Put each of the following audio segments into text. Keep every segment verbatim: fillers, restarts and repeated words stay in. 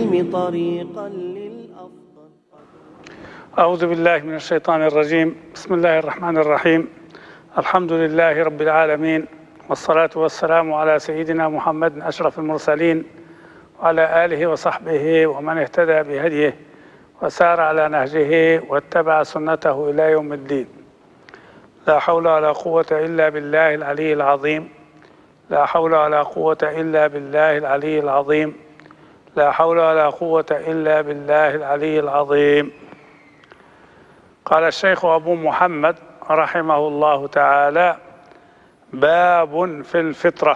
العلم طريقا للأفضل. أعوذ بالله من الشيطان الرجيم. بسم الله الرحمن الرحيم. الحمد لله رب العالمين، والصلاة والسلام على سيدنا محمد أشرف المرسلين وعلى آله وصحبه ومن اهتدى بهديه وسار على نهجه واتبع سنته إلى يوم الدين. لا حول ولا قوة إلا بالله العلي العظيم. لا حول ولا قوة إلا بالله العلي العظيم. لا حول ولا قوة إلا بالله العلي العظيم. قال الشيخ أبو محمد رحمه الله تعالى: باب في الفطرة.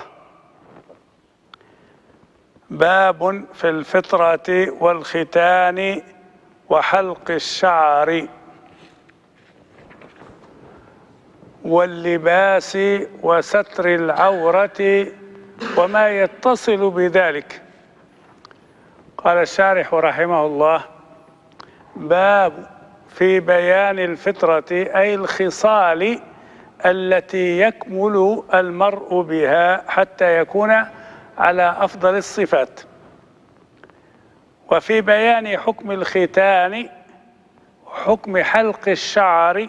باب في الفطرة والختان وحلق الشعر واللباس وستر العورة وما يتصل بذلك. قال الشارح رحمه الله: باب في بيان الفطرة، أي الخصال التي يكمل المرء بها حتى يكون على أفضل الصفات، وفي بيان حكم الختان وحكم حلق الشعر.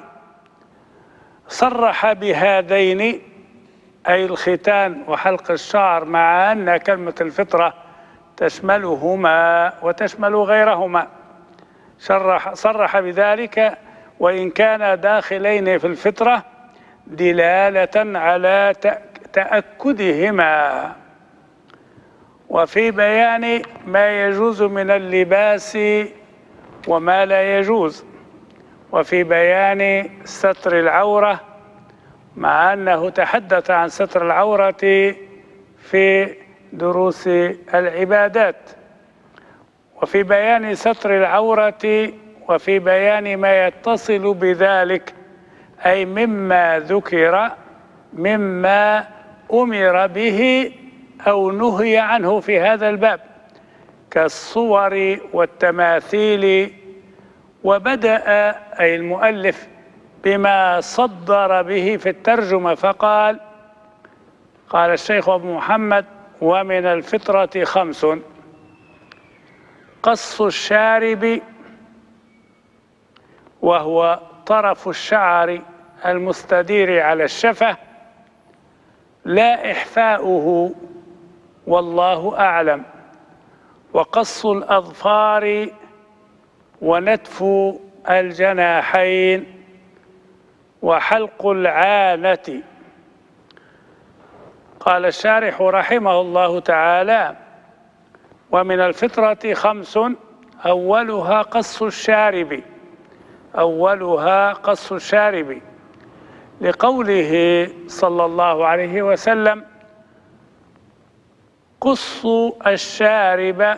صرح بهذين، أي الختان وحلق الشعر، مع أن كلمة الفطرة تشملهما وتشمل غيرهما. صرح, صرح بذلك، وإن كان داخلين في الفطرة دلالة على تأكدهما. وفي بيان ما يجوز من اللباس وما لا يجوز، وفي بيان ستر العورة، مع أنه تحدث عن ستر العورة في دروس العبادات، وفي بيان ستر العورة وفي بيان ما يتصل بذلك، أي مما ذكر مما أمر به أو نهي عنه في هذا الباب، كالصور والتماثيل. وبدأ أي المؤلف بما صدر به في الترجمة فقال: قال الشيخ أبو محمد: ومن الفطرة خمس: قص الشارب، وهو طرف الشعر المستدير على الشفة، لا إحفاؤه والله أعلم، وقص الأظفار، ونتف الجناحين، وحلق العانة. قال الشارح رحمه الله تعالى: ومن الفطرة خمس: أولها قص الشارب. أولها قص الشارب، لقوله صلى الله عليه وسلم: قصوا الشارب.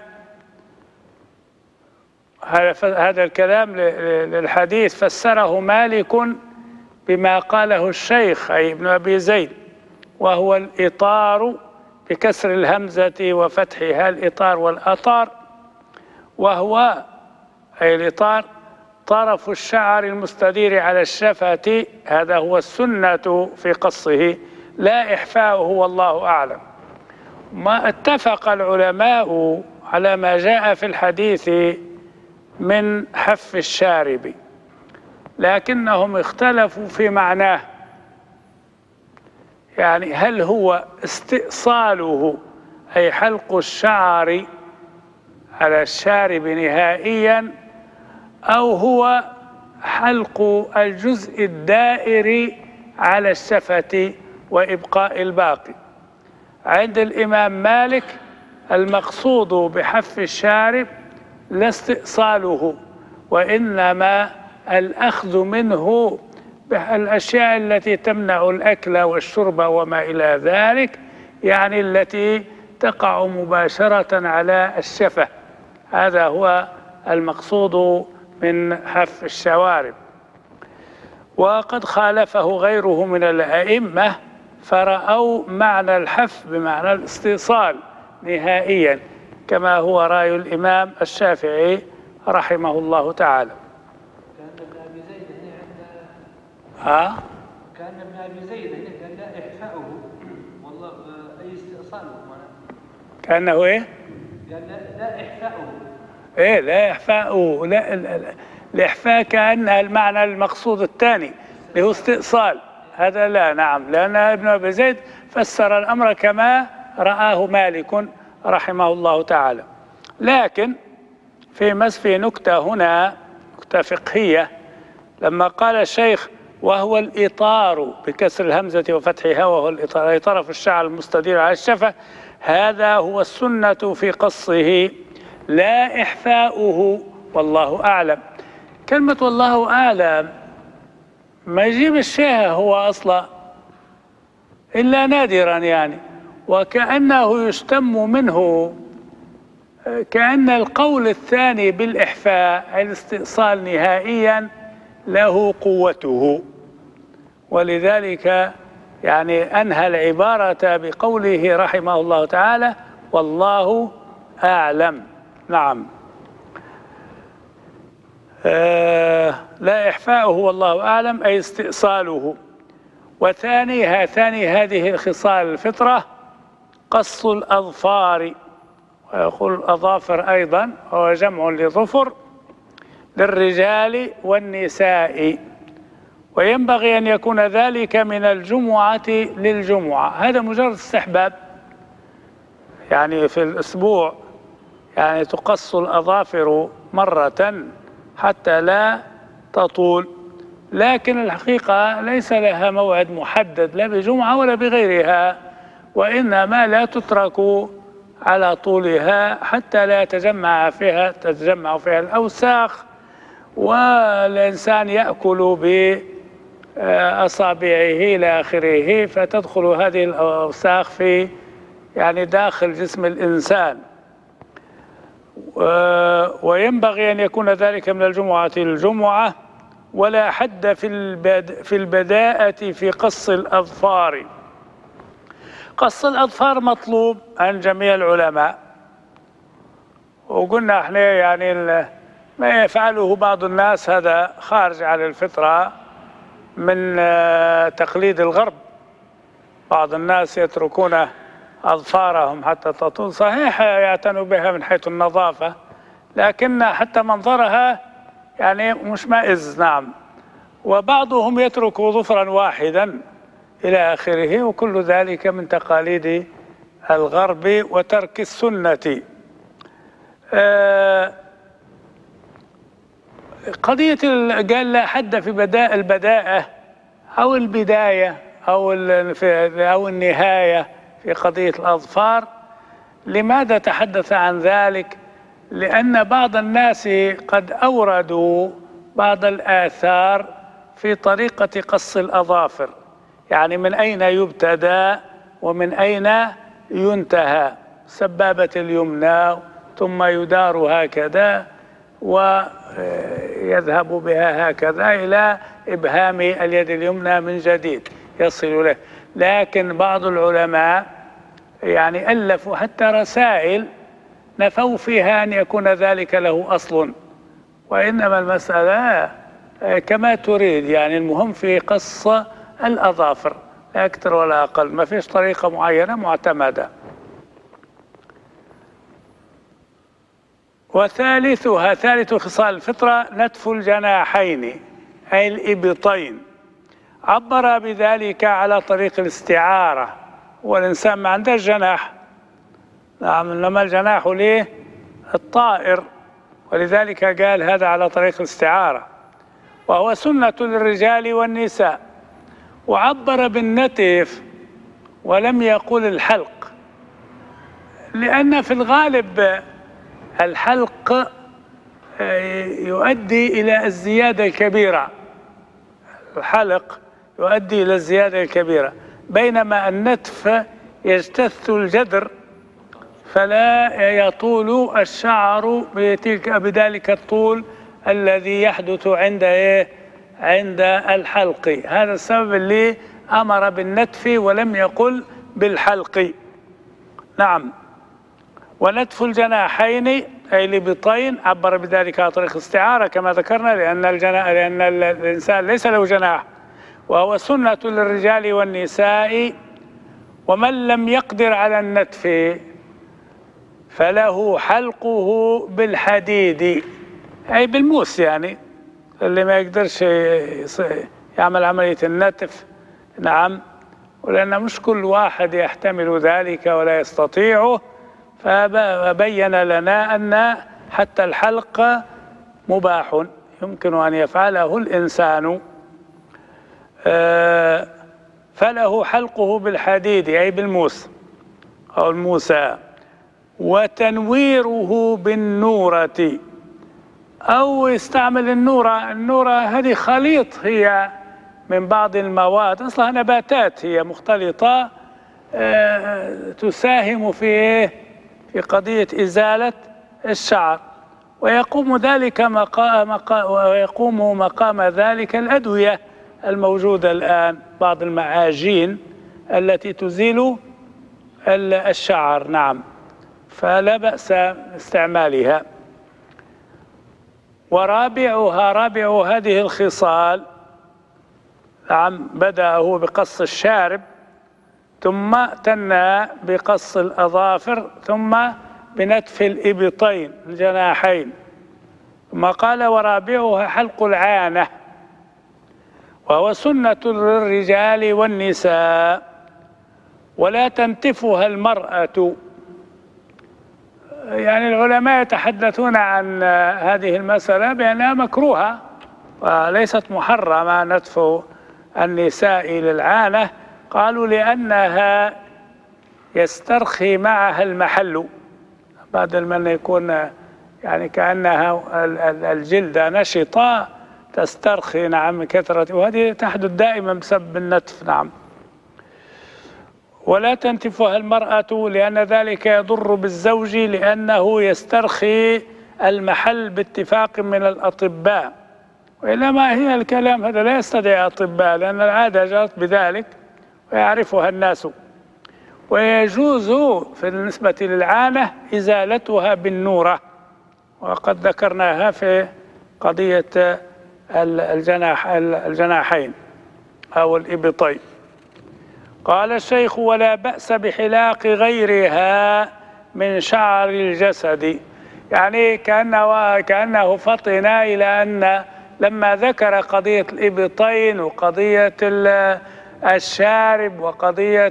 هذا الكلام للحديث فسره مالك بما قاله الشيخ أي ابن أبي زيد، وهو الإطار بكسر الهمزة وفتحها، الإطار والأطار، وهو أي الإطار طرف الشعر المستدير على الشفة، هذا هو السنة في قصه، لا إحفاؤه والله أعلم. ما اتفق العلماء على ما جاء في الحديث من حف الشارب، لكنهم اختلفوا في معناه، يعني هل هو استئصاله أي حلق الشعر على الشارب نهائيا، أو هو حلق الجزء الدائري على الشفة وإبقاء الباقي. عند الإمام مالك المقصود بحف الشارب لا استئصاله، وإنما الأخذ منه بالأشياء التي تمنع الأكل والشرب وما إلى ذلك، يعني التي تقع مباشرة على الشفة. هذا هو المقصود من حف الشوارب. وقد خالفه غيره من الأئمة فرأوا معنى الحف بمعنى الاستئصال نهائيا، كما هو رأي الإمام الشافعي رحمه الله تعالى. كان ابن أبي زيد هنا عند ها؟ كان ابن أبي زيد هنا قال لا إحفاؤه والله أي استئصاله. كأنه إيه؟ قال لا, لا إحفاؤه. إيه لا إحفاؤه، لا الإحفاء كأنها المعنى المقصود الثاني اللي هو استئصال، هذا لا. نعم، لأن ابن أبي زيد فسر الأمر كما رآه مالك رحمه الله تعالى. لكن في مس في نكتة هنا، نكتة فقهية، لما قال الشيخ وهو الإطار بكسر الهمزة وفتحها، وهو الإطار أي طرف الشعر المستدير على الشفة، هذا هو السنة في قصه لا إحفاؤه والله أعلم. كلمة والله أعلم ما يجيب الشيء هو أصلا إلا نادرا يعني، وكأنه يشتم منه كأن القول الثاني بالإحفاء الاستئصال نهائيا له قوته، ولذلك يعني أنهى العبارة بقوله رحمه الله تعالى والله أعلم. نعم. آه لا إحفاؤه والله أعلم أي استئصاله. وثاني هاتان هذه الخصال الفطرة قص الأظفار، ويقول الأظافر أيضا هو جمع لظفر للرجال والنساء، وينبغي أن يكون ذلك من الجمعة للجمعة. هذا مجرد استحباب، يعني في الأسبوع يعني تقص الأظافر مرة حتى لا تطول، لكن الحقيقة ليس لها موعد محدد لا بجمعة ولا بغيرها، وإنما لا تترك على طولها حتى لا يتجمع فيها تتجمع فيها الأوساخ، والإنسان يأكل بأصابعه إلى آخره، فتدخل هذه الأوساخ في يعني داخل جسم الإنسان. وينبغي أن يكون ذلك من الجمعة للجمعة، ولا حد في في البداءة في قص الأظفار. قص الأظفار مطلوب عن جميع العلماء، وقلنا احنا يعني ما يفعله بعض الناس هذا خارج عن الفطرة من تقليد الغرب. بعض الناس يتركون أظفارهم حتى تطول، صحيح يعتنوا بها من حيث النظافة، لكن حتى منظرها يعني مشمئز. نعم. وبعضهم يترك ظفرا واحدا إلى آخره، وكل ذلك من تقاليد الغرب وترك السنة. آه قضية قال لا حد في بداء البداءة أو البداية أو أو النهاية في قضية الأظفار. لماذا تحدث عن ذلك؟ لأن بعض الناس قد أوردوا بعض الآثار في طريقة قص الأظافر، يعني من أين يبتدأ ومن أين ينتهى. سبابة اليمنى ثم يدار هكذا ويذهب بها هكذا إلى إبهام اليد اليمنى من جديد يصل له. لكن بعض العلماء يعني ألفوا حتى رسائل نفوا فيها أن يكون ذلك له أصل، وإنما المسألة كما تريد، يعني المهم في قص الأظافر لا أكثر ولا أقل، ما فيش طريقة معينة معتمدة. وثالثها ثالث خصال الفطرة نتف الجناحين أي الإبطين، عبر بذلك على طريق الاستعارة، والإنسان ما عنده جناح. نعم، إنما الجناح ليه الطائر، ولذلك قال هذا على طريق الاستعارة، وهو سنة للرجال والنساء. وعبر بالنتف ولم يقل الحلق، لأن في الغالب الحلق يؤدي إلى الزيادة الكبيرة، الحلق يؤدي إلى الزيادة الكبيرة، بينما النتف يجتث الجذر فلا يطول الشعر بتلك بذلك الطول الذي يحدث عند إيه؟ عند الحلق. هذا السبب اللي أمر بالنتف ولم يقل بالحلق. نعم. ونتف الجناحين أي الإبطين عبر بذلك على طريق الاستعارة كما ذكرنا، لأن الجناح لأن الإنسان ليس له جناح، وهو سنة للرجال والنساء. ومن لم يقدر على النتف فله حلقه بالحديد، أي بالموس، يعني اللي ما يقدرش يعمل عملية النتف. نعم، ولأن مش كل واحد يحتمل ذلك ولا يستطيعه، فبين لنا أن حتى الحلق مباح يمكن أن يفعله الإنسان. فله حلقه بالحديد أي بالموس أو الموسى، وتنويره بالنورة، أو يستعمل النورة. النورة هذه خليط هي من بعض المواد، أصلها نباتات هي مختلطة تساهم في في قضية إزالة الشعر، ويقوم ذلك مقام ويقوم مقام ذلك الأدوية الموجودة الآن، بعض المعاجين التي تزيل الشعر. نعم، فلا بأس استعمالها. ورابعها رابع هذه الخصال، نعم، بدأ هو بقص الشارب، ثم تنى بقص الأظافر، ثم بنتف الإبطين الجناحين، ثم قال ورابعها حلق العانة، وهو سنة للرجال والنساء، ولا تنتفها المرأة. يعني العلماء يتحدثون عن هذه المسألة بأنها مكروهة وليست محرمة نتف النساء للعانة. قالوا لأنها يسترخي معها المحل، بدل من يكون يعني كأنها الجلد نشطة تسترخي، نعم، كثرة، وهذه تحدث دائما بسبب النتف. نعم، ولا تنتفها المرأة لأن ذلك يضر بالزوج، لأنه يسترخي المحل باتفاق من الأطباء. وإلا ما هي الكلام هذا لا يستدعي أطباء، لأن العادة جرت بذلك ويعرفها الناس. ويجوز في النسبة للعانة إزالتها بالنورة، وقد ذكرناها في قضية الجناح الجناحين أو الإبطين. قال الشيخ ولا بأس بحلاق غيرها من شعر الجسد. يعني كأنه, كأنه فطن إلى أن لما ذكر قضية الإبطين وقضية الشارب وقضية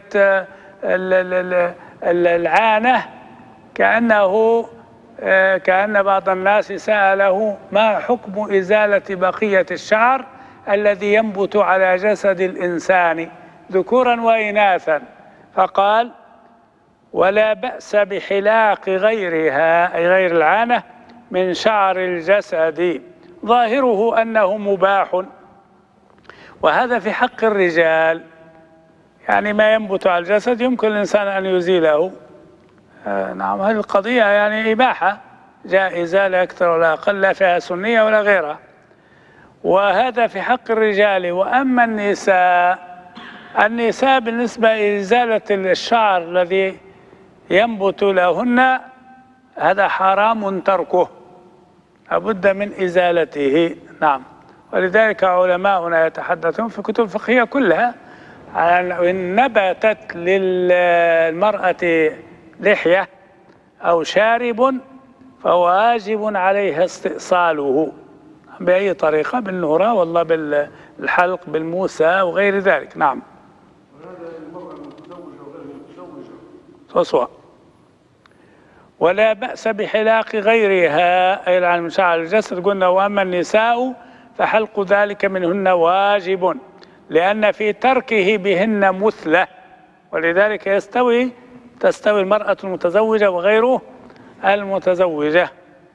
العانة، كأنه كأن بعض الناس سأله ما حكم إزالة بقية الشعر الذي ينبت على جسد الإنسان ذكورا وإناثا، فقال ولا بأس بحلاق غيرها أي غير العانة من شعر الجسد، ظاهره أنه مباح، وهذا في حق الرجال. يعني ما ينبت على الجسد يمكن الإنسان أن يزيله. آه نعم، هذه القضية يعني إباحة جائزة لا أكثر ولا أقل، لا فيها سنية ولا غيرها، وهذا في حق الرجال. وأما النساء النساء بالنسبة لإزالة الشعر الذي ينبت لهن هذا حرام تركه، لابد من إزالته. نعم، ولذلك علماؤنا يتحدثون في كتب فقهية كلها على إن نبتت للمرأة لحية أو شارب فهو واجب عليها استئصاله بأي طريقة، بالنورة والله بالحلق بالموسى وغير ذلك. نعم، وهذا المرأة المتزوجة وغير المتزوجة سواء. ولا بأس بحلاق غيرها أي عن شعر الجسد. قلنا وأما النساء فحلق ذلك منهن واجب، لأن في تركه بهن مثلة، ولذلك يستوي تستوي المرأة المتزوجة وغيره المتزوجة.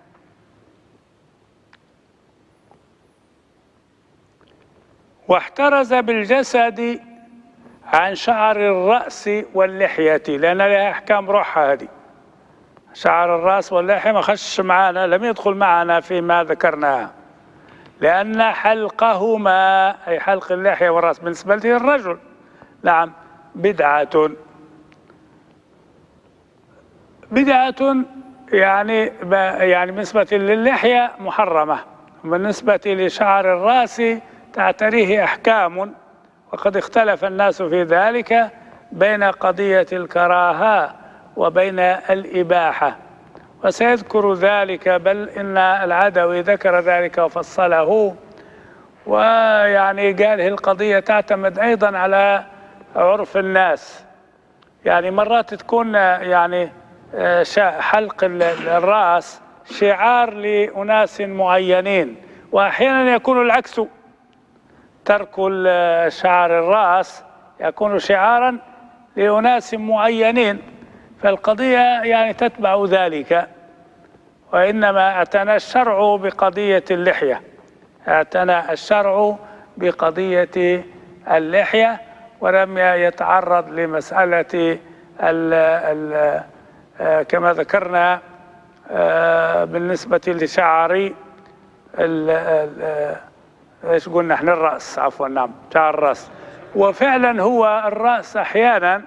واحترز بالجسد عن شعر الرأس واللحية، لأن لها أحكام روحها هذه. شعر الرأس واللحية ما خش معنا، لم يدخل معنا فيما ذكرناه، لأن حلقهما أي حلق اللحية والرأس بالنسبة للرجل نعم بدعة بدعة يعني يعني بالنسبة للحية محرمة، وبالنسبة لشعر الرأس تعتريه أحكام، وقد اختلف الناس في ذلك بين قضية الكراهة وبين الإباحة. وسيذكر ذلك، بل إن العدوي ذكر ذلك وفصله، ويعني قال القضية تعتمد أيضا على عرف الناس. يعني مرات تكون يعني حلق الرأس شعار لأناس معينين، وأحيانا يكون العكس، ترك شعر الرأس يكون شعارا لأناس معينين، فالقضية يعني تتبع ذلك. وإنما اعتنى الشرع بقضية اللحية، اعتنى الشرع بقضية اللحية، ولم يتعرض لمسألة ال ال كما ذكرنا بالنسبة لشعر ايش قلنا احنا الرأس، عفوا نعم شعر الرأس. وفعلا هو الرأس أحيانا،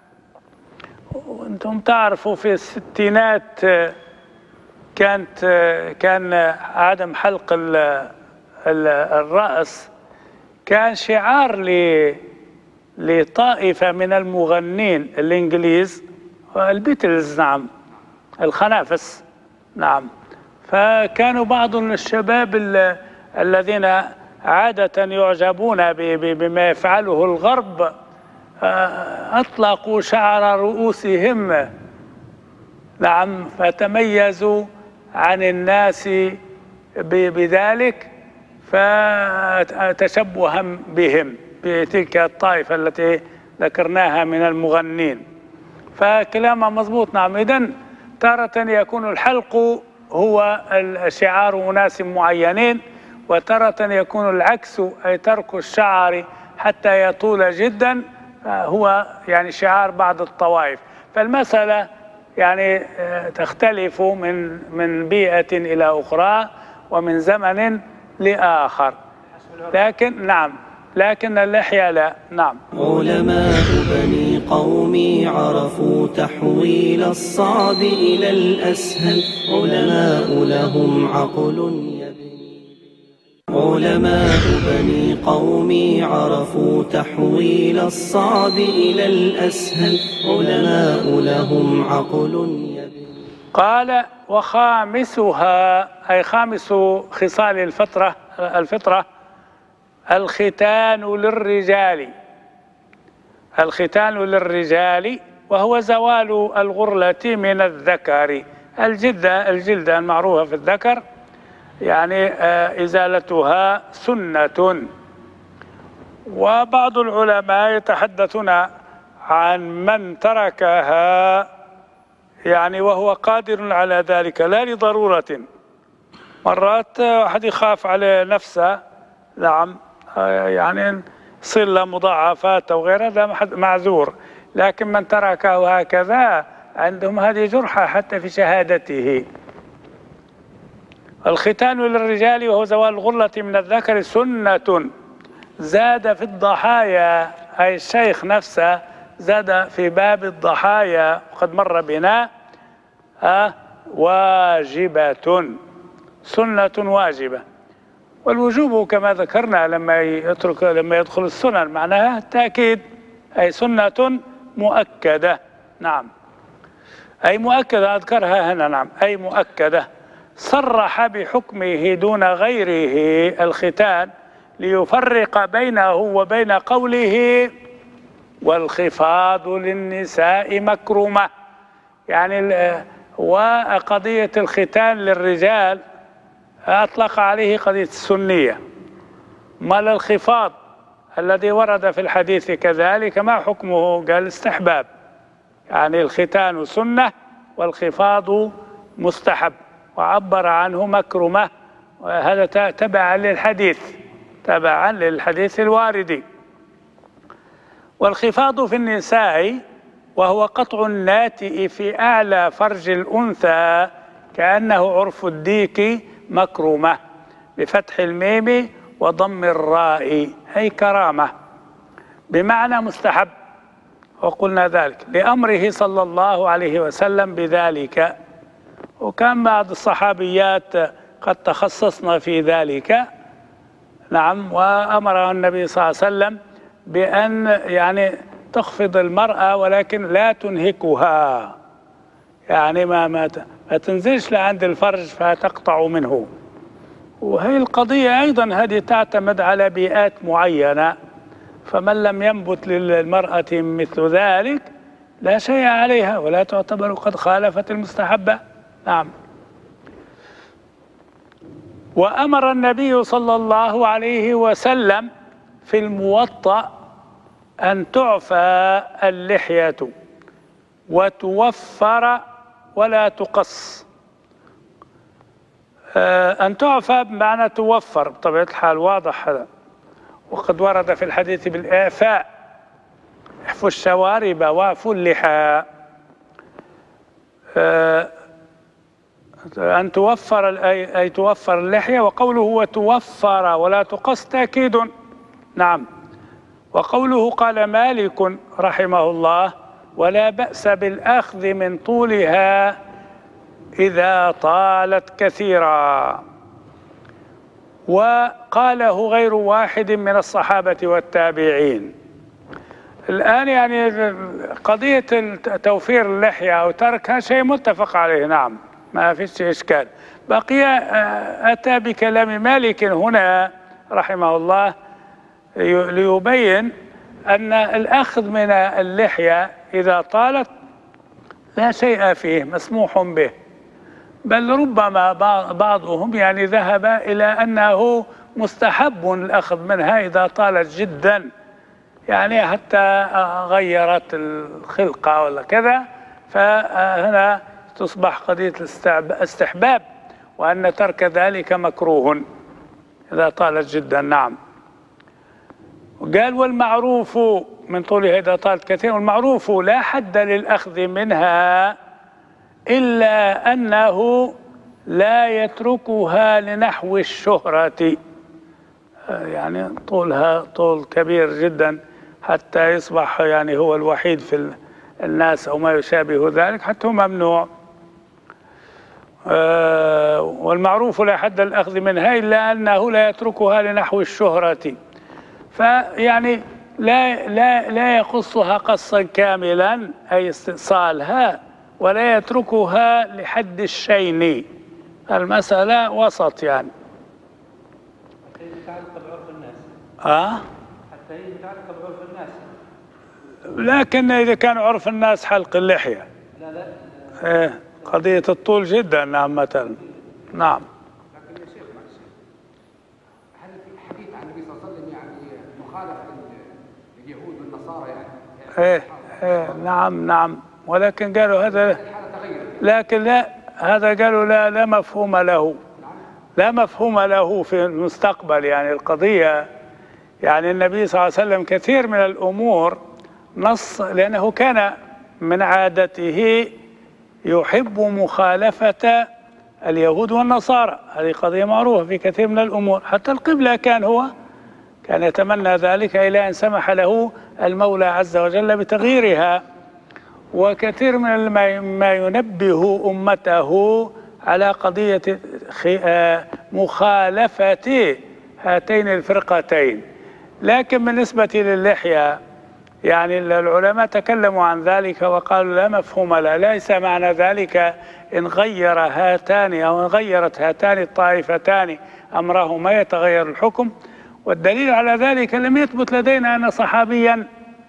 وانتم تعرفوا في الستينات كانت كان عدم حلق ال ال الرأس كان شعار ل لطائفة من المغنين الإنجليز، البيتلز نعم، الخنافس نعم. فكانوا بعض الشباب الذين عادة يعجبون بما يفعله الغرب أطلقوا شعر رؤوسهم نعم، فتميزوا عن الناس بذلك، فتشبها بهم بتلك الطائفة التي ذكرناها من المغنين. فكلامها مضبوط نعم. إذن تارة يكون الحلق هو شعار أناس معينين، وتارة يكون العكس، أي ترك الشعر حتى يطول جدا هو يعني شعار بعض الطوائف. فالمسألة يعني تختلف من من بيئة إلى أخرى ومن زمن لآخر، لكن نعم لكن اللحية لا. نعم. علماء بني قومي عرفوا تحويل الصعب إلى الأسهل، علماء لهم عقل يبني. علماء بني قومي عرفوا تحويل الصعب إلى الأسهل، علماء لهم عقل يبني. قال وخامسها، أي خامس خصال الفطرة الفطرة الختان للرجال. الختان للرجال وهو زوال الغرلة من الذكر، الجلدة الجلدة المعروفة في الذكر يعني إزالتها سنة. وبعض العلماء يتحدثون عن من تركها يعني وهو قادر على ذلك لا لضرورة. مرات واحد يخاف على نفسه نعم، يعني يصير له مضاعفات أو غيرها، هذا معذور. لكن من تركه هكذا عندهم هذه جرحة حتى في شهادته. الختان للرجال وهو زوال الغرلة من الذكر سنة. زاد في الضحايا، أي الشيخ نفسه زاد في باب الضحايا وقد مر بنا أه واجبة، سنة واجبة. والوجوب كما ذكرنا لما يترك لما يدخل السنن معناها التأكيد، أي سنة مؤكدة. نعم أي مؤكدة أذكرها هنا نعم، أي مؤكدة. صرح بحكمه دون غيره الختان ليفرق بينه وبين قوله والخفاض للنساء مكرمة. يعني وقضية الختان للرجال أطلق عليه قضية السنية، ما الخفاض الذي ورد في الحديث كذلك ما حكمه؟ قال استحباب، يعني الختان سنة والخفاض مستحب، وعبر عنه مكرمة، وهذا تبعا للحديث تبعا للحديث الوارد. والخفاض في النساء وهو قطع الناتئ في أعلى فرج الأنثى كأنه عرف الديك مكرمة بفتح الميم وضم الراء، أي كرامة بمعنى مستحب. وقلنا ذلك لأمره صلى الله عليه وسلم بذلك، وكان بعض الصحابيات قد تخصصنا في ذلك نعم. وأمر النبي صلى الله عليه وسلم بأن يعني تخفض المرأة ولكن لا تنهكها، يعني ما ما ما تنزلش لعند الفرج فتقطع منه. وهي القضية أيضا هذه تعتمد على بيئات معينة، فمن لم ينبت للمرأة مثل ذلك لا شيء عليها ولا تعتبر قد خالفت المستحبة. نعم. وأمر النبي صلى الله عليه وسلم في الموطأ أن تعفى اللحية وتوفر ولا تقص. أن تعفى بمعنى توفر بطبيعة الحال، واضح هذا، وقد ورد في الحديث بالإعفاء: احفوا الشوارب واعفوا اللحى. أن توفر أي توفر اللحية، وقوله وتوفر ولا تقص تأكيد. نعم. وقوله قال مالك رحمه الله: ولا بأس بالأخذ من طولها إذا طالت كثيرا. وقاله غير واحد من الصحابة والتابعين. الآن يعني قضية توفير اللحية أو تركها شيء متفق عليه، نعم، ما فيش إشكال. بقي أتى بكلام مالك هنا رحمه الله ليبين أن الأخذ من اللحية إذا طالت لا شيء فيه، مسموح به، بل ربما بعضهم يعني ذهب إلى أنه مستحب الأخذ منها إذا طالت جدا، يعني حتى غيرت الخلقة ولا كذا، فهنا تصبح قضية الاستحباب، وأن ترك ذلك مكروه إذا طالت جدا. نعم. قال والمعروف من طولها إذا طالت كثيرا، والمعروف لا حد للأخذ منها إلا أنه لا يتركها لنحو الشهرة، يعني طولها طول كبير جدا حتى يصبح يعني هو الوحيد في الناس أو ما يشابه ذلك، حتى هو ممنوع. والمعروف لا حد للأخذ منها إلا أنه لا يتركها لنحو الشهرة، فيعني لا لا لا يقصها قصا كاملا أي استئصالها، ولا يتركها لحد الشين، المسألة وسط يعني. حتى يتعلق بعرف الناس. آه؟ حتى يتعلق بعرف الناس. لكن إذا كان عرف الناس حلق اللحية، لا لا. إيه قضية الطول جدا. نعم مثلا. نعم. لكن يا شيخ معلش، هل في حديث عن النبي صلى الله عليه وسلم يعني مخالفة لليهود والنصارى يعني؟ إيه إيه نعم نعم، ولكن قالوا هذا، لكن لا، هذا قالوا لا لا مفهوم له، لا مفهوم له في المستقبل. يعني القضية يعني النبي صلى الله عليه وسلم كثير من الأمور نص، لأنه كان من عادته يحب مخالفة اليهود والنصارى، هذه قضية معروفة في كثير من الأمور، حتى القبلة كان هو كان يتمنى ذلك إلى أن سمح له المولى عز وجل بتغييرها. وكثير من ما ينبه أمته على قضية مخالفة هاتين الفرقتين. لكن بالنسبة للحية يعني العلماء تكلموا عن ذلك وقالوا لا مفهوم له، ليس معنى ذلك إن غير هاتان أو إن غيرت هاتان الطائفتان أمرهما يتغير الحكم. والدليل على ذلك لم يثبت لدينا أن صحابيا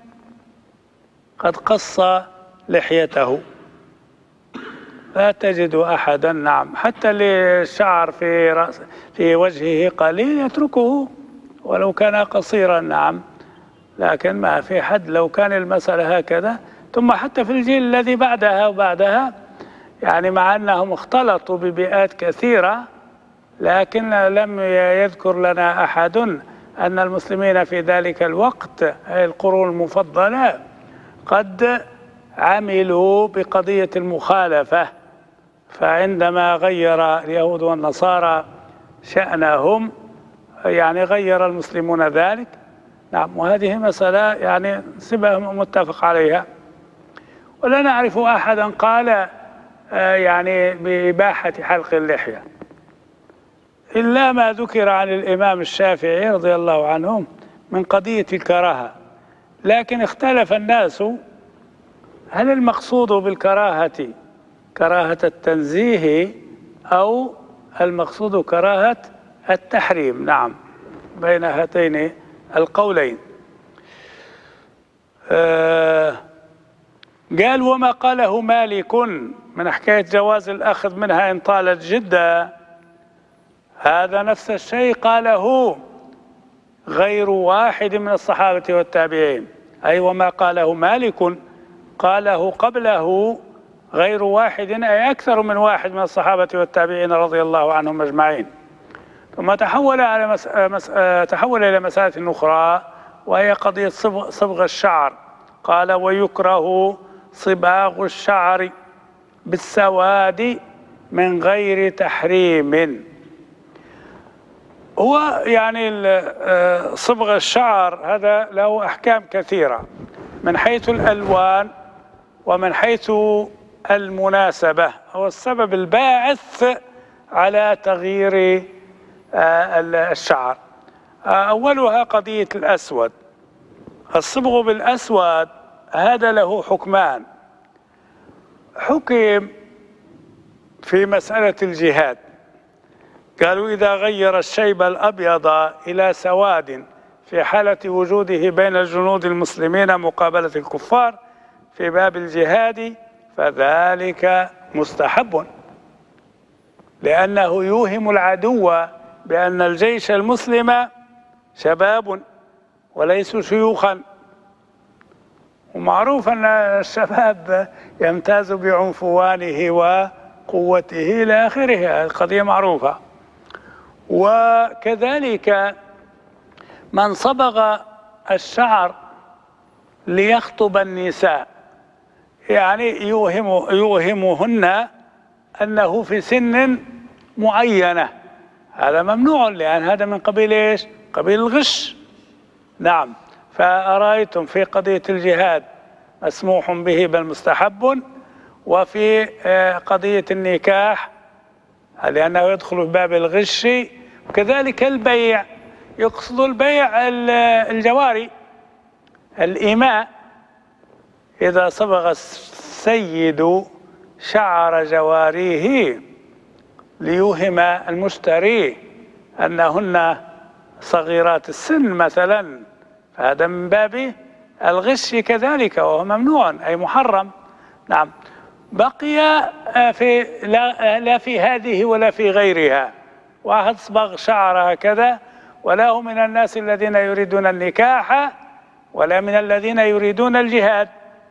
قد قص لحيته، لا تجد أحدا. نعم. حتى للشعر في رأس في وجهه قليل يتركه ولو كان قصيرا. نعم. لكن ما في حد لو كان المسألة هكذا. ثم حتى في الجيل الذي بعدها وبعدها يعني مع أنهم اختلطوا ببيئات كثيرة، لكن لم يذكر لنا أحد أن المسلمين في ذلك الوقت أي القرون المفضلة قد عملوا بقضية المخالفة. فعندما غير اليهود والنصارى شأنهم يعني غير المسلمون ذلك. نعم. وهذه مسألة يعني سبه متفق عليها، ولا نعرف أحدا قال يعني بإباحة حلق اللحية إلا ما ذكر عن الإمام الشافعي رضي الله عنه من قضية الكراهة. لكن اختلف الناس هل المقصود بالكراهة كراهة التنزيه أو المقصود كراهة التحريم. نعم، بين هاتين القولين. آه قال وما قاله مالك من حكاية جواز الأخذ منها إن طالت جدا، هذا نفس الشيء قاله غير واحد من الصحابة والتابعين، أي وما قاله مالك قاله قبله غير واحد، أي أكثر من واحد من الصحابة والتابعين رضي الله عنهم أجمعين. ثم تحول على مس... مس... تحول إلى مسألة أخرى، وهي قضية صبغ, صبغ الشعر. قال ويكره صباغ الشعر بالسواد من غير تحريم. هو يعني صبغ الشعر هذا له أحكام كثيرة من حيث الألوان ومن حيث المناسبة هو السبب الباعث على تغيير الشعر. أولها قضية الأسود. الصبغ بالأسود هذا له حكمان. حكم في مسألة الجهاد، قالوا إذا غير الشيب الأبيض إلى سواد في حالة وجوده بين جنود المسلمين مقابلة الكفار في باب الجهاد فذلك مستحب، لأنه يوهم العدو بأن الجيش المسلم شباب وليسوا شيوخا، ومعروف أن الشباب يمتاز بعنفوانه وقوته إلى آخره، القضية معروفة. وكذلك من صبغ الشعر ليخطب النساء، يعني يوهم يوهمهن أنه في سن معينة، هذا ممنوع، لأن هذا من قبيل إيش؟ قبيل الغش. نعم. فأرأيتم في قضية الجهاد مسموح به بل مستحب، وفي قضية النكاح لأنه يدخل في باب الغش. وكذلك البيع، يقصد البيع الجواري، الإيماء. إذا صبغ السيد شعر جواريه ليوهم المشتري أنهن صغيرات السن مثلا، فهذا من باب الغش كذلك، وهو ممنوع أي محرم. نعم. بقي في لا, لا في هذه ولا في غيرها، واحد صبغ شعر هكذا، ولا هو من الناس الذين يريدون النكاح ولا من الذين يريدون الجهاد.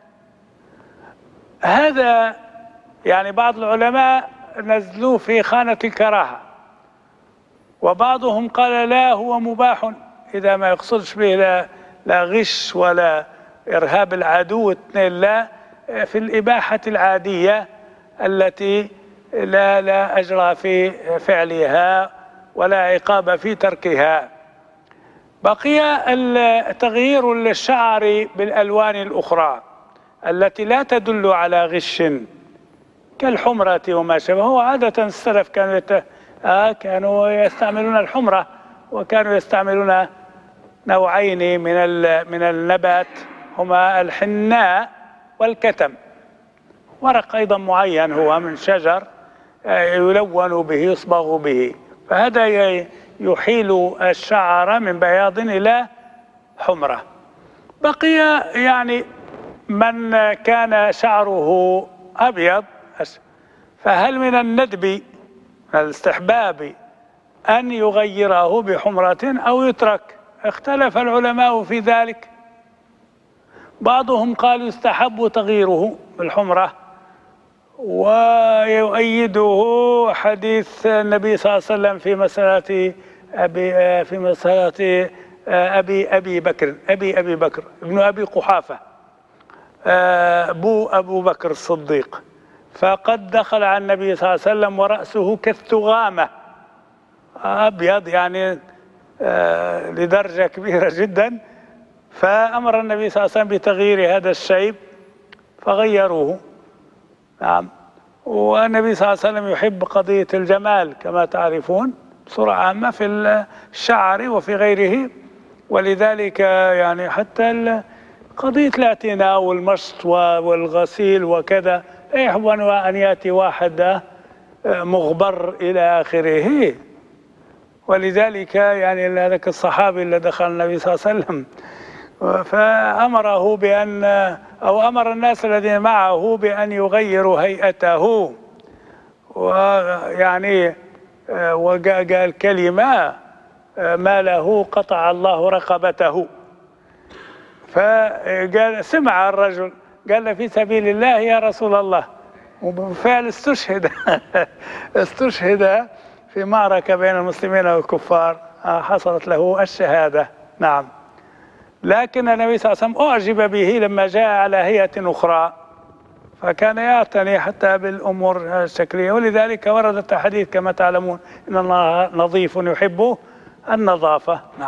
هذا يعني بعض العلماء نزلوه في خانة الكراهة، وبعضهم قال لا هو مباح إذا ما يقصدش به لا, لا غش ولا إرهاب العدو، لا في الإباحة العادية التي لا لا أجر في فعلها ولا عقاب في تركها. بقي تغيير الشعر بالألوان الأخرى التي لا تدل على غش كالحمرة وما شابه. عادة السلف كانوا يت... آه كانوا يستعملون الحمرة، وكانوا يستعملون نوعين من ال... من النبات هما الحناء والكتم، ورق أيضا معين هو من شجر يلون به يصبغ به، فهذا يحيل الشعر من بياض إلى حمرة. بقي يعني من كان شعره أبيض، فهل من الندب من الاستحباب أن يغيره بحمرة أو يترك؟ اختلف العلماء في ذلك. بعضهم قال يستحب تغييره بالحمرة، ويؤيده حديث النبي صلى الله عليه وسلم في مسألة أبي في مسألة أبي أبي بكر أبي أبي بكر ابن أبي قحافة أبو أبو بكر الصديق، فقد دخل على النبي صلى الله عليه وسلم ورأسه كالثغامة، أبيض يعني لدرجة كبيرة جدا، فأمر النبي صلى الله عليه وسلم بتغيير هذا الشيب فغيروه. نعم. والنبي صلى الله عليه وسلم يحب قضية الجمال كما تعرفون بصورة عامة في الشعر وفي غيره، ولذلك يعني حتى قضية الاعتناء والمشط والغسيل وكذا يحبون أن يأتي واحد مغبر إلى آخره. ولذلك يعني ذاك الصحابي اللي دخل النبي صلى الله عليه وسلم فأمره بأن أو أمر الناس الذين معه بأن يغيروا هيئته، ويعني وقال كلمة ما له قطع الله رقبته. فقال سمع الرجل قال في سبيل الله يا رسول الله، وبالفعل استشهد استشهد في معركة بين المسلمين والكفار حصلت له الشهادة. نعم. لكن النبي صلى الله عليه وسلم أعجب به لما جاء على هيئة أخرى، فكان يعتني حتى بالأمور الشكلية. ولذلك وردت حديث كما تعلمون إن الله نظيف يحب النظافة. نعم.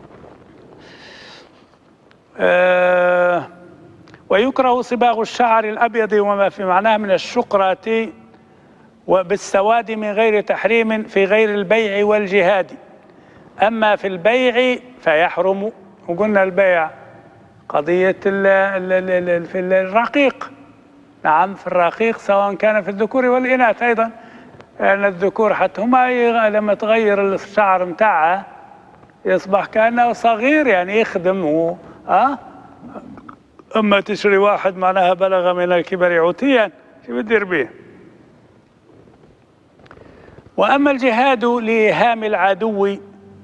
أه ويكره صباغ الشعر الأبيض وما في معناه من الشقرة وبالسواد من غير تحريم في غير البيع والجهاد. أما في البيع فيحرم. وقلنا البيع قضية ال ال ال في الرقيق. نعم، في الرقيق سواء كان في الذكور والإناث أيضا، لأن يعني الذكور حتى هما لما تغير الشعر متاعه يصبح كأنه صغير يعني يخدمه. أه؟ أما تشري واحد معناها بلغ من الكبر عتيا شو بتدير به؟ وأما الجهاد لإيهام العدو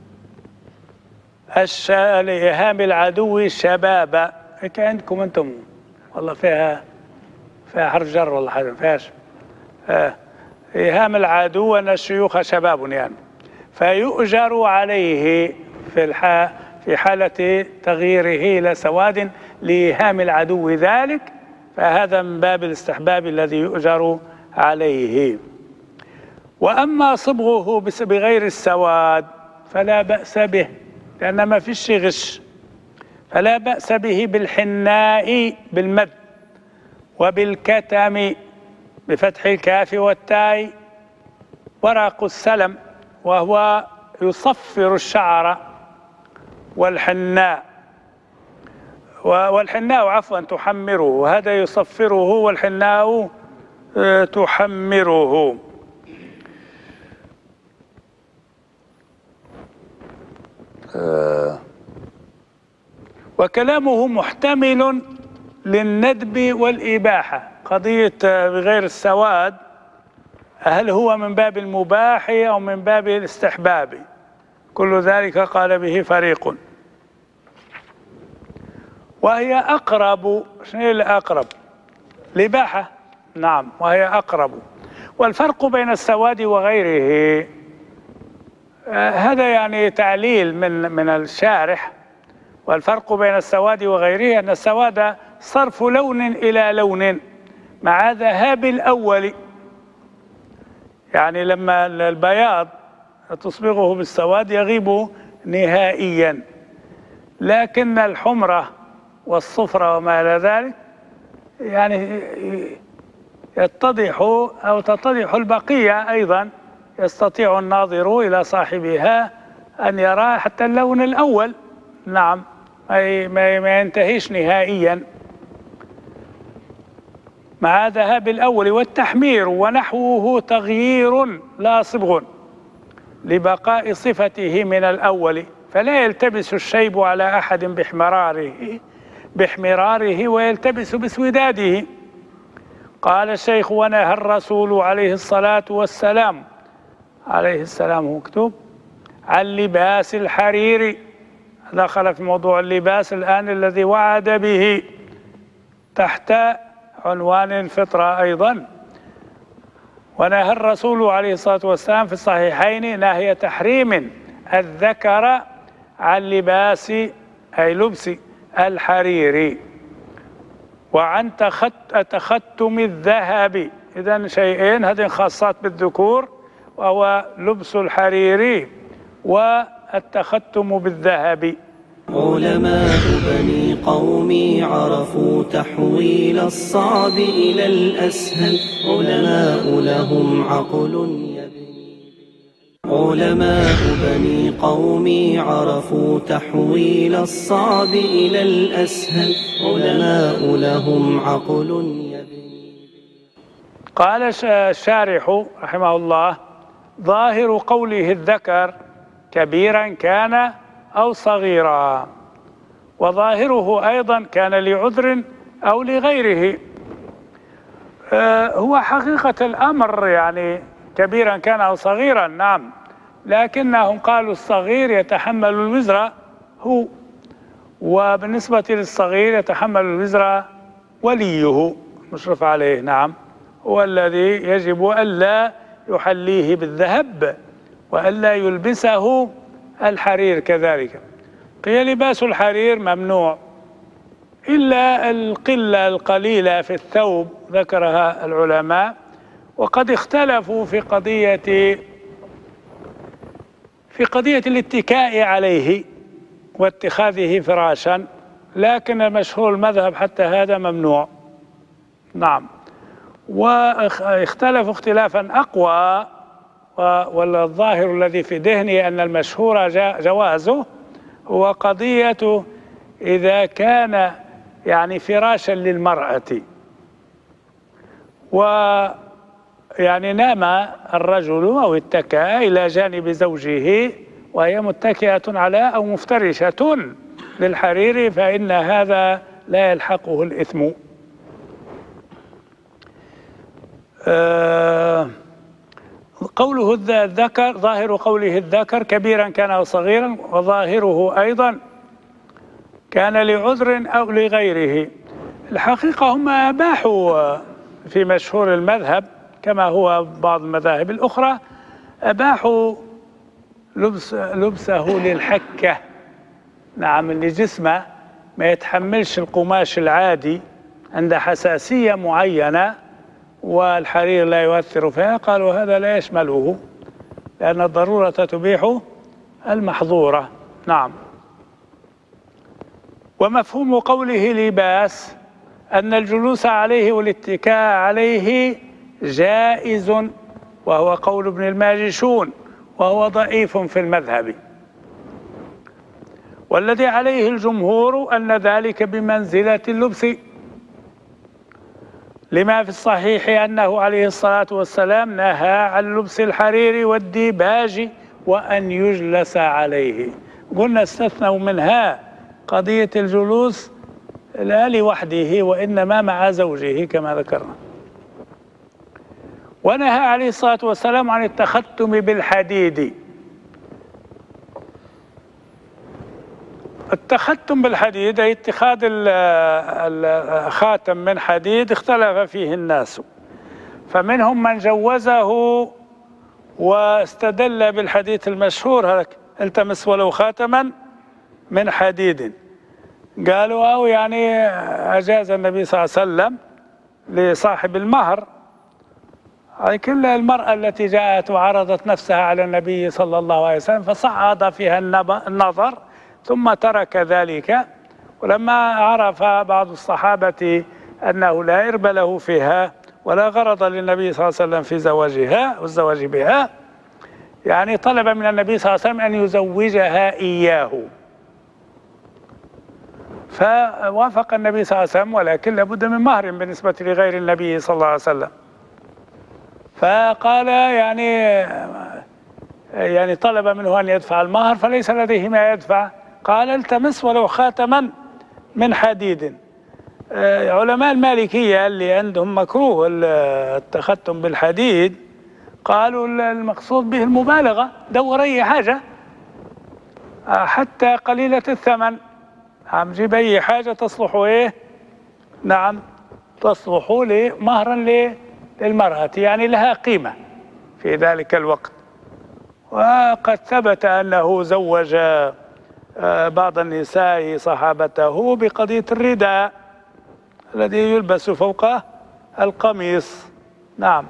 الش... لإيهام العدو الشباب، هيك عندكم أنتم والله فيها فيها حرف جر والله حاجة ما فيهاش. آه. إيهام العدو أن الشيوخ شباب يعني، فيؤجر عليه في الح... في حالة تغييره إلى سواد لإيهام العدو ذلك، فهذا من باب الاستحباب الذي يؤجر عليه. وأما صبغه بغير السواد فلا بأس به، لأن ما فيش غش، فلا بأس به بالحناء بالمد وبالكتم بفتح الكاف والتاء ورق السلم وهو يصفر الشعر، والحناء والحناء عفوا تحمره، هذا يصفره والحناء تحمره. وكلامه محتمل للندب والإباحة. قضية بغير السواد هل هو من باب المباح أو من باب الاستحباب؟ كل ذلك قال به فريق. وهي أقرب، شنو الأقرب؟ الإباحة. نعم، وهي أقرب. والفرق بين السواد وغيره آه هذا يعني تعليل من من الشارح. والفرق بين السواد وغيره أن السواد صرف لون إلى لون مع ذهاب الأول، يعني لما البياض تصبغه بالسواد يغيب نهائيا، لكن الحمرة والصفرة وما إلى ذلك يعني يتضح أو تتضح البقية أيضا، يستطيع الناظر إلى صاحبها أن يرى حتى اللون الأول. نعم، ما ينتهيش نهائيا مع ذهاب الأول. والتحمير ونحوه تغيير لا صبغ لبقاء صفته من الأول، فلا يلتبس الشيب على أحد باحمراره باحمراره ويلتبس بسوداده. قال الشيخ: ونهى الرسول عليه الصلاة والسلام عليه السلام مكتوب عن لباس الحرير. دخل في موضوع اللباس الآن الذي وعد به تحت عنوان الفطرة أيضا. ونهى الرسول عليه الصلاة والسلام في الصحيحين نهي تحريم الذكر عن لباس أي لبس الحرير وعن تختم الذهب. إذن شيئين هذين خاصات بالذكور، وهو لبس الحرير والتختم بالذهب. علماء بني قومي عرفوا تحويل الصعب إلى الأسهل. علماء لهم عقل يبني. علماء بني قومي عرفوا تحويل الصعب إلى الأسهل. علماء لهم عقل يبني. قال الشارح رحمه الله: ظاهر قوله الذكر كبيرا كان أو صغيرا، وظاهره أيضا كان لعذر أو لغيره. هو حقيقة الأمر يعني كبيرا كان أو صغيرا، نعم، لكنهم قالوا الصغير يتحمل الوزر هو، وبالنسبة للصغير يتحمل الوزر وليه مشرف عليه، نعم، هو الذي يجب ألا يحليه بالذهب وألا يلبسه الحرير كذلك. قيل لباس الحرير ممنوع إلا القلة القليلة في الثوب ذكرها العلماء، وقد اختلفوا في قضية في قضية الاتكاء عليه واتخاذه فراشا، لكن المشهور المذهب حتى هذا ممنوع، نعم. واختلفوا اختلافا أقوى، والظاهر الذي في ذهني أن المشهور جوازه هو قضية إذا كان يعني فراشا للمرأة، ويعني نام الرجل أو اتكأ إلى جانب زوجه وهي متكئة على أو مفترشة للحرير، فإن هذا لا يلحقه الإثم. أه قوله الذكر، ظاهر قوله الذكر كبيرا كان أو صغيرا، وظاهره أيضا كان لعذر أو لغيره. الحقيقة هم أباحوا في مشهور المذهب كما هو بعض المذاهب الأخرى، أباحوا لبس لبسه للحكة، نعم، اللي جسمه ما يتحملش القماش العادي، عنده حساسية معينة والحرير لا يؤثر فيها، قالوا هذا لا يشمله لأن الضرورة تبيح المحظورة، نعم. ومفهوم قوله لباس أن الجلوس عليه والاتكاء عليه جائز، وهو قول ابن الماجشون، وهو ضعيف في المذهب، والذي عليه الجمهور أن ذلك بمنزلة اللبس، لما في الصحيح أنه عليه الصلاة والسلام نهى عن لبس الحرير والديباج وأن يجلس عليه. قلنا استثنوا منها قضية الجلوس لا لوحده وإنما مع زوجه كما ذكرنا. ونهى عليه الصلاة والسلام عن التختم بالحديد. التختم بالحديد أي اتخاذ الخاتم من حديد اختلف فيه الناس، فمنهم من جوزه واستدل بالحديث المشهور هذا: التمس ولو خاتما من حديد. قالوا أو يعني أجاز النبي صلى الله عليه وسلم لصاحب المهر، أي كل المرأة التي جاءت وعرضت نفسها على النبي صلى الله عليه وسلم فصعد فيها النظر ثم ترك ذلك، ولما عرف بعض الصحابة أنه لا إرب له فيها ولا غرض للنبي صلى الله عليه وسلم في زواجها والزواج بها، يعني طلب من النبي صلى الله عليه وسلم أن يزوجها إياه، فوافق النبي صلى الله عليه وسلم، ولكن لابد من مهر بالنسبة لغير النبي صلى الله عليه وسلم. فقال يعني يعني طلب منه أن يدفع المهر فليس لديه ما يدفع، قال: التمس ولو خاتما من حديد. علماء المالكية اللي عندهم مكروه التختم بالحديد قالوا المقصود به المبالغة، دور أي حاجة حتى قليلة الثمن، عم جيب أي حاجة تصلح إيه، نعم، تصلح مهرا للمرأة، يعني لها قيمة في ذلك الوقت. وقد ثبت أنه زوج بعض النساء صحابته بقضية الرداء الذي يلبس فوق القميص، نعم.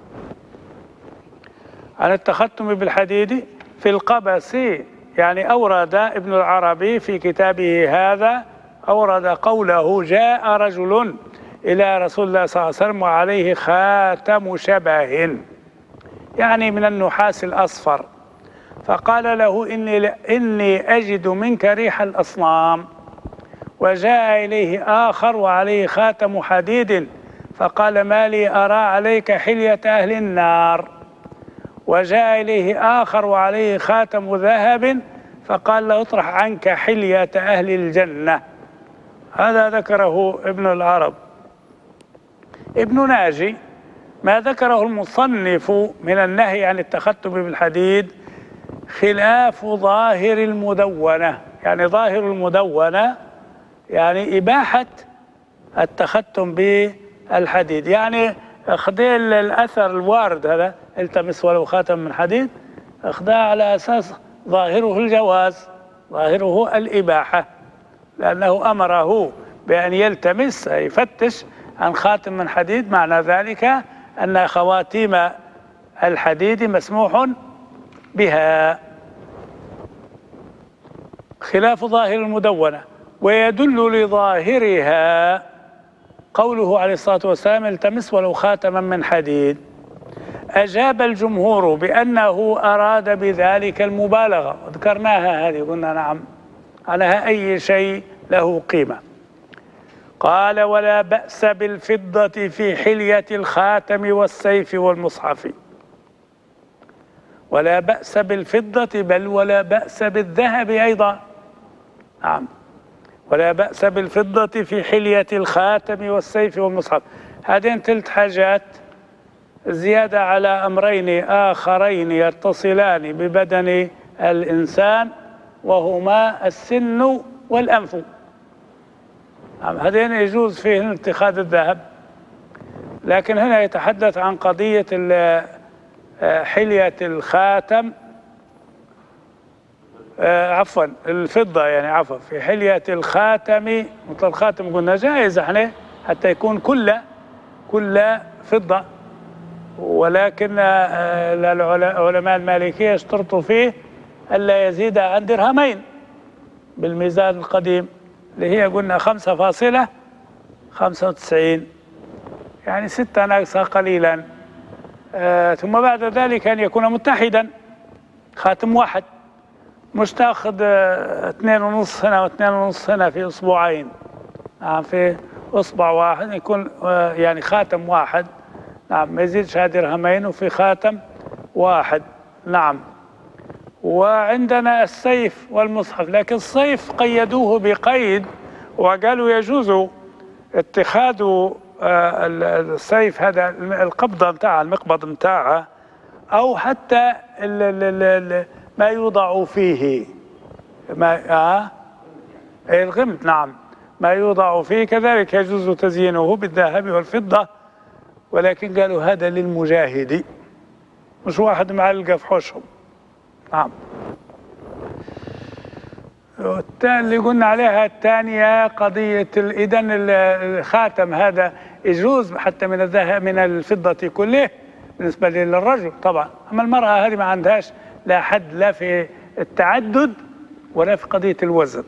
عن التختم بالحديد في القبس، يعني أورد ابن العربي في كتابه هذا، أورد قوله: جاء رجل إلى رسول الله صلى الله عليه وسلم وعليه خاتم شبه، يعني من النحاس الأصفر، فقال له: إني, إني أجد منك ريح الأصنام. وجاء إليه آخر وعليه خاتم حديد، فقال: ما لي أرى عليك حلية أهل النار. وجاء إليه آخر وعليه خاتم ذهب فقال له: اطرح عنك حلية أهل الجنة. هذا ذكره ابن العرب. ابن ناجي ما ذكره المصنف من النهي عن التختم بالحديد خلاف ظاهر المدونة، يعني ظاهر المدونة يعني إباحة التختم بالحديد، يعني أخذ الأثر الوارد هذا التمس ولو خاتم من حديد، أخذها على أساس ظاهره الجواز، ظاهره الإباحة، لأنه أمره بأن يلتمس يفتش عن خاتم من حديد، معنى ذلك أن خواتيم الحديد مسموح بها خلاف ظاهر المدونة. ويدل لظاهرها قوله عليه الصلاة والسلام: التمس ولو خاتما من حديد. أجاب الجمهور بأنه أراد بذلك المبالغة، وذكرناها هذه، قلنا نعم على أي شيء له قيمة. قال: ولا بأس بالفضة في حلية الخاتم والسيف والمصحف. ولا بأس بالفضة، بل ولا بأس بالذهب أيضا. نعم، ولا بأس بالفضة في حلية الخاتم والسيف والمصحف. هذين ثلاث حاجات زيادة على أمرين آخرين يتصلان ببدن الإنسان، وهما السن والأنف. هذين يجوز فيهن اتخاذ الذهب، لكن هنا يتحدث عن قضية حلية الخاتم، عفوا الفضة، يعني عفوا في حلية الخاتم. مثل الخاتم قلنا جائز احنا حتى يكون كله كله فضة، ولكن العلماء المالكية اشترطوا فيه ألا يزيد عن درهمين بالميزان القديم، اللي هي قلنا خمسة فاصلة خمسة وتسعين، يعني ستة ناقصة قليلا. آه ثم بعد ذلك أن يكون متحدا، خاتم واحد، مش تاخذ آه اثنين ونص هنا واثنين ونص هنا في أسبوعين، نعم في أصبع واحد، يكون آه يعني خاتم واحد، نعم ما يزيدش درهمين وفي خاتم واحد. نعم. وعندنا السيف والمصحف، لكن السيف قيدوه بقيد وقالوا يجوز اتخاذ السيف هذا القبضة متاعه، المقبض متاعه، أو حتى ال ال ال ما يوضع فيه، ما آه الغمد، نعم ما يوضع فيه كذلك يجوز تزيينه بالذهب والفضة، ولكن قالوا هذا للمجاهد، مش واحد معلقة في حوشهم. نعم. اللي قلنا عليها الثانية قضية إذن الخاتم هذا يجوز حتى من الذهب من الفضة كله بالنسبة للرجل طبعا، أما المرأة هذه ما عندهاش لا حد لا في التعدد ولا في قضية الوزن.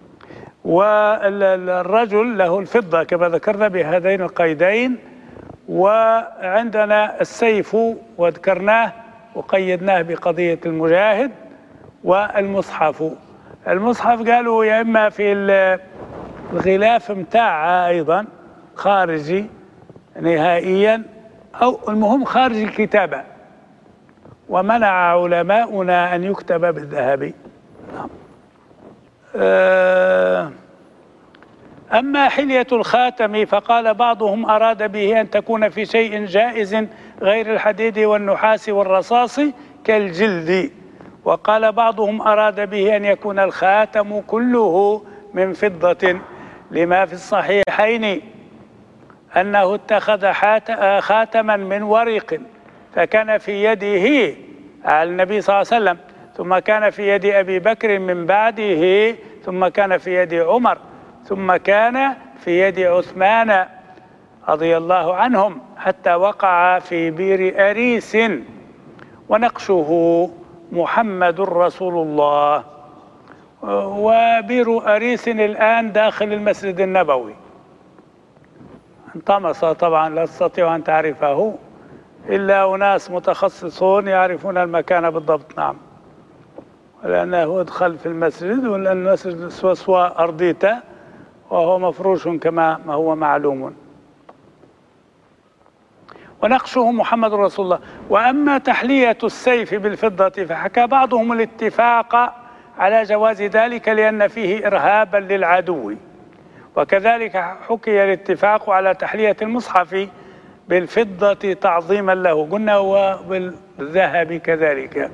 والرجل له الفضة كما ذكرنا بهذين القيدين. وعندنا السيف وذكرناه وقيدناه بقضية المجاهد. والمصحف، المصحف قالوا يا إما في الغلاف متاعها أيضا خارجي نهائيا، أو المهم خارج الكتابة، ومنع علماؤنا أن يكتب بالذهب. أما حلية الخاتم فقال بعضهم أراد به أن تكون في شيء جائز غير الحديد والنحاس والرصاص كالجلد، وقال بعضهم أراد به أن يكون الخاتم كله من فضة، لما في الصحيحين أنه اتخذ خاتما من ورق فكان في يده على النبي صلى الله عليه وسلم، ثم كان في يد أبي بكر من بعده، ثم كان في يد عمر، ثم كان في يد عثمان رضي الله عنهم، حتى وقع في بير أريس ونقشه محمد رسول الله. وبير أريس الآن داخل المسجد النبوي، انطمس طبعا لا تستطيع أن تعرفه إلا أناس متخصصون يعرفون المكان بالضبط. نعم، لأنه ادخل في المسجد، ولأن المسجد سوى أرضيته وهو مفروش كما هو معلوم. ونقشه محمد رسول الله. وأما تحلية السيف بالفضة فحكى بعضهم الاتفاق على جواز ذلك لأن فيه إرهابا للعدو، وكذلك حكي الاتفاق على تحلية المصحف بالفضة تعظيما له، قلنا وبالذهب كذلك.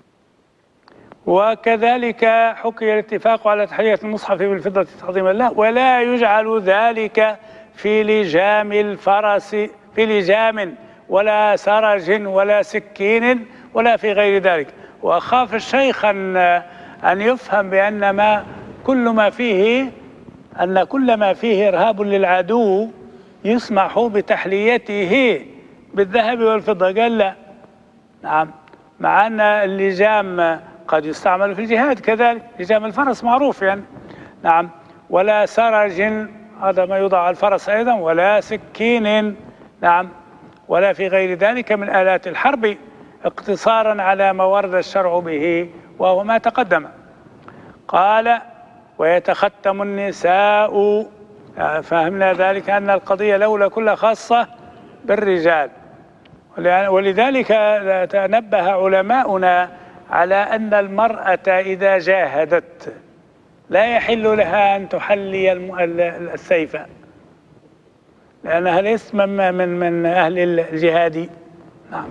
وكذلك حكي الاتفاق على تحلية المصحف بالفضة تعظيما له، ولا يجعل ذلك في لجام الفرس في لجام ولا سرج ولا سكين ولا في غير ذلك. وأخاف الشيخ أن أن يفهم بأن ما كل ما فيه أن كل ما فيه إرهاب للعدو يسمح بتحليته بالذهب والفضة. قال لا، نعم، مع أن اللجام قد يستعمل في الجهاد كذلك، لجام الفرس معروف يعني، نعم، ولا سرج هذا ما يوضع على الفرس أيضا، ولا سكين، نعم، ولا في غير ذلك من آلات الحرب، اقتصارا على ما ورد الشرع به وهو ما تقدم. قال ويتختم النساء، فهمنا ذلك أن القضية لولا كل خاصة بالرجال، ولذلك تنبه علماؤنا على أن المرأة إذا جاهدت لا يحل لها أن تحلي السيف، لأنها ليست من من من أهل الجهاد. نعم.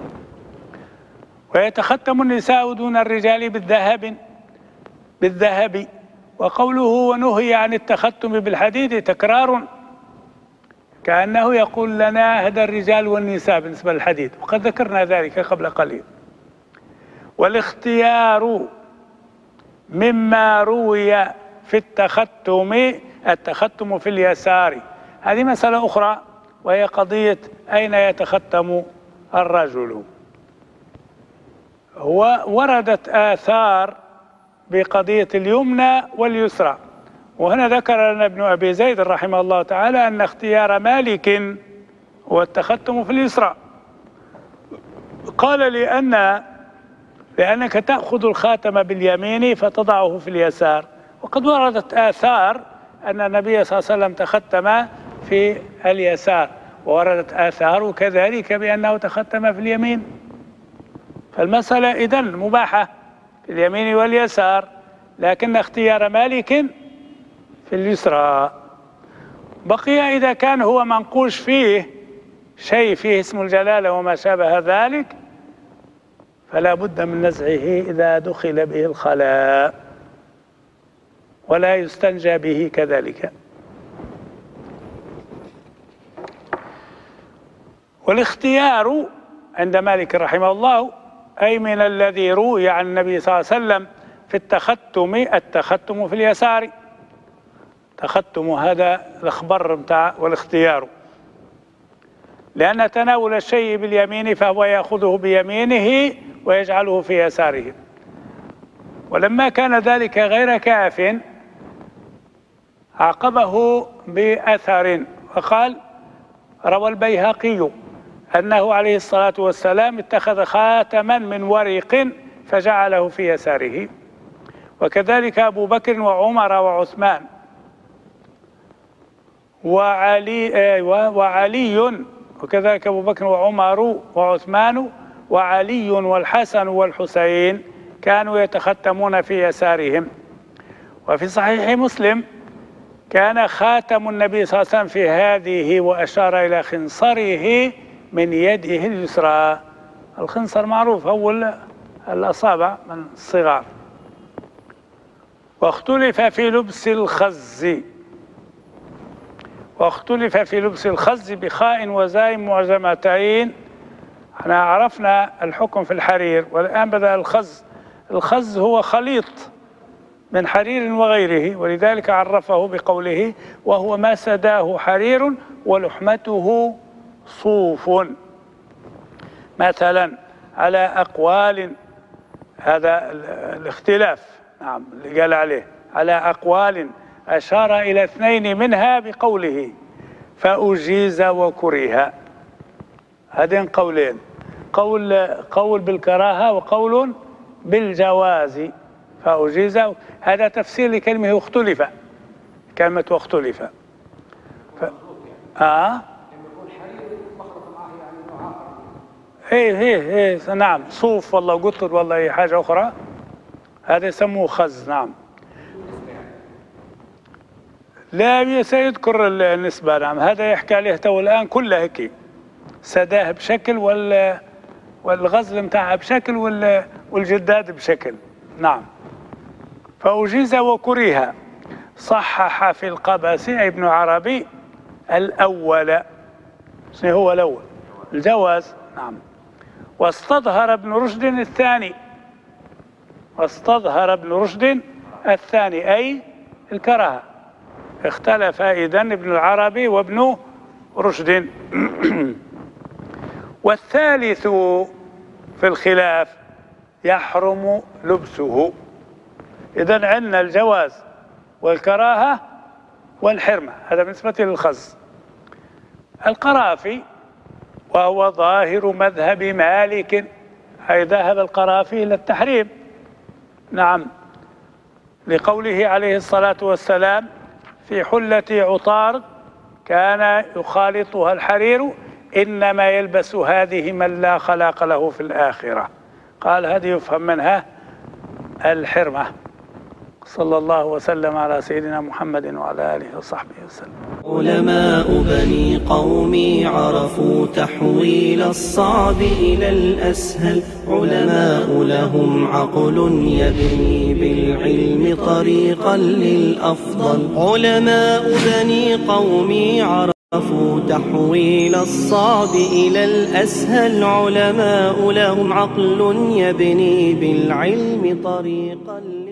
ويتختم النساء دون الرجال بالذهب بالذهب وقوله ونهي عن التختم بالحديد تكرار، كأنه يقول لنا هذا الرجال والنساء بالنسبة للحديد، وقد ذكرنا ذلك قبل قليل. والاختيار مما روي في التختم التختم في اليسار، هذه مسألة أخرى وهي قضية أين يتختم الرجل. ووردت آثار بقضية اليمنى واليسرى، وهنا ذكر لنا ابن أبي زيد رحمه الله تعالى أن اختيار مالك هو التختم في اليسرى. قال لأن لأنك تأخذ الخاتم باليمين فتضعه في اليسار، وقد وردت آثار أن النبي صلى الله عليه وسلم تختم في اليسار، ووردت آثار كذلك بأنه تختم في اليمين، فالمسألة إذن مباحة في اليمين واليسار، لكن اختيار مالك في اليسرى. بقي إذا كان هو منقوش فيه شيء فيه اسم الجلالة وما شابه ذلك فلا بد من نزعه إذا دخل به الخلاء، ولا يستنجى به كذلك. والاختيار عند مالك رحمه الله أي من الذي روي عن النبي صلى الله عليه وسلم في التختم التختم في اليسار، تختم هذا الأخبار متاع والاختيار، لأن تناول الشيء باليمين فهو يأخذه بيمينه ويجعله في يساره. ولما كان ذلك غير كاف عقبه بأثر، وقال روى البيهقي أنه عليه الصلاة والسلام اتخذ خاتما من ورق فجعله في يساره، وكذلك أبو بكر وعمر وعثمان وعلي وعلي وكذلك أبو بكر وعمر وعثمان وعلي والحسن والحسين كانوا يتختمون في يسارهم. وفي صحيح مسلم كان خاتم النبي صلى الله عليه وسلم في هذه، وأشار إلى خنصره من يده اليسرى. الخنصر معروف هو الأصابع من الصغار. واختلف في لبس الخز واختلف في لبس الخز بخاء وزاي معجمتين. احنا عرفنا الحكم في الحرير، والآن بدأ الخز. الخز هو خليط من حرير وغيره، ولذلك عرفه بقوله وهو ما سداه حرير ولحمته صوف. مثلا على أقوال، هذا الاختلاف نعم اللي قال عليه، على أقوال أشار إلى اثنين منها بقوله فأجيز وكره. هذين قولين، قول قول بالكراهة وقول بالجواز. فأجيز هذا تفسير لكلمة اختلف، كلمة واختلف. ف... آه ايه ايه ايه نعم، صوف والله قطر والله اي حاجة اخرى، هذا يسموه خز. نعم. لا سيذكر النسبة. نعم، هذا يحكي عليه تو الآن كله هيك، سداه بشكل وال والغزل متاعها بشكل وال والجداد بشكل. نعم. فأجيز وكره. صحح في القباسي ابن عربي الأول. شنو هو الأول؟ الجواز. نعم. واستظهر ابن رشد الثاني. واستظهر ابن رشد الثاني أي الكراهة. اختلف إذن ابن العربي وابن رشد. والثالث في الخلاف يحرم لبسه. إذن عندنا الجواز والكراهة والحرمة، هذا بالنسبة للخز. القرافي وهو ظاهر مذهب مالك، أي ذهب القرافي إلى التحريم. نعم، لقوله عليه الصلاة والسلام في حلة عطارد كان يخالطها الحرير إنما يلبس هذه من لا خلاق له في الآخرة. قال هذه يفهم منها الحرمة. صلى الله وسلم على سيدنا محمد وعلى آله وصحبه وسلم. علماء بني قومي عرفوا تحويل الصعب إلى الأسهل. علماء لهم عقل يبني بالعلم طريقا للأفضل. علماء بني قومي عرفوا تحويل الصعب إلى الأسهل. علماء لهم عقل يبني بالعلم طريقا للأفضل.